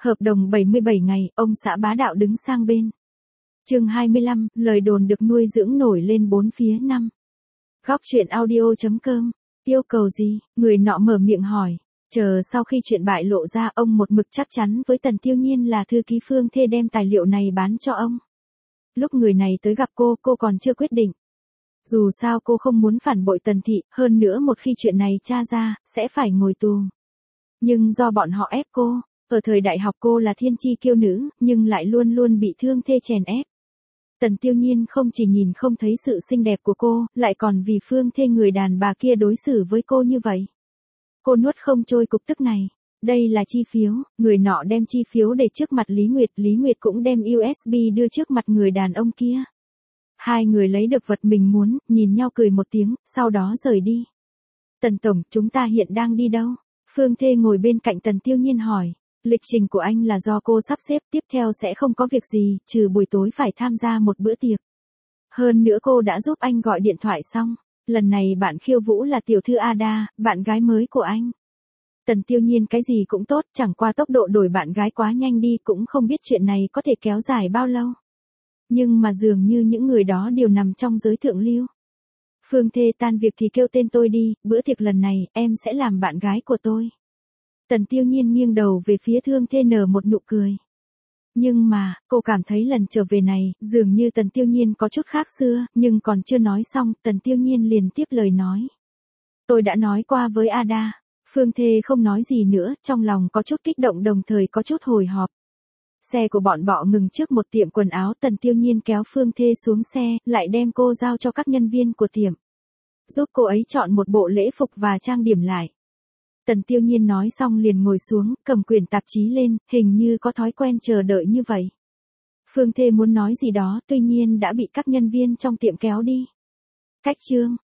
Hợp đồng 77 ngày, ông xã bá đạo đứng sang bên. Chương 25, lời đồn được nuôi dưỡng nổi lên bốn phía năm. Góc truyện audio.com. Yêu cầu gì? Người nọ mở miệng hỏi. Chờ sau khi chuyện bại lộ ra, ông một mực chắc chắn với Tần Tiêu Nhiên là thư ký Phương Thê đem tài liệu này bán cho ông. Lúc người này tới gặp cô còn chưa quyết định. Dù sao cô không muốn phản bội Tần Thị, hơn nữa một khi chuyện này tra ra, sẽ phải ngồi tù. Nhưng do bọn họ ép cô, ở thời đại học cô là thiên chi kiêu nữ, nhưng lại luôn luôn bị Thương Thê chèn ép. Tần Tiêu Nhiên không chỉ nhìn không thấy sự xinh đẹp của cô, lại còn vì Phương Thê người đàn bà kia đối xử với cô như vậy. Cô nuốt không trôi cục tức này. Đây là chi phiếu, người nọ đem chi phiếu để trước mặt Lý Nguyệt cũng đem USB đưa trước mặt người đàn ông kia. Hai người lấy được vật mình muốn, nhìn nhau cười một tiếng, sau đó rời đi. Tần Tổng, chúng ta hiện đang đi đâu? Phương Thê ngồi bên cạnh Tần Tiêu Nhiên hỏi. Lịch trình của anh là do cô sắp xếp, tiếp theo sẽ không có việc gì, trừ buổi tối phải tham gia một bữa tiệc. Hơn nữa cô đã giúp anh gọi điện thoại xong. Lần này bạn khiêu vũ là tiểu thư Ada, bạn gái mới của anh. Tần Tiêu Nhiên cái gì cũng tốt, chẳng qua tốc độ đổi bạn gái quá nhanh đi, cũng không biết chuyện này có thể kéo dài bao lâu. Nhưng mà dường như những người đó đều nằm trong giới thượng lưu. Phương Thê, tan việc thì kêu tên tôi đi, bữa tiệc lần này, em sẽ làm bạn gái của tôi. Tần Tiêu Nhiên nghiêng đầu về phía Thương Thê nở một nụ cười. Nhưng mà, cô cảm thấy lần trở về này, dường như Tần Tiêu Nhiên có chút khác xưa, nhưng còn chưa nói xong, Tần Tiêu Nhiên liền tiếp lời nói. Tôi đã nói qua với Ada. Phương Thê không nói gì nữa, trong lòng có chút kích động đồng thời có chút hồi hộp. Xe của bọn họ ngừng trước một tiệm quần áo, Tần Tiêu Nhiên kéo Phương Thê xuống xe, lại đem cô giao cho các nhân viên của tiệm. Giúp cô ấy chọn một bộ lễ phục và trang điểm lại. Tần Tiêu Nhiên nói xong liền ngồi xuống, cầm quyển tạp chí lên, hình như có thói quen chờ đợi như vậy. Phương Thê muốn nói gì đó, tuy nhiên đã bị các nhân viên trong tiệm kéo đi. Cách chương.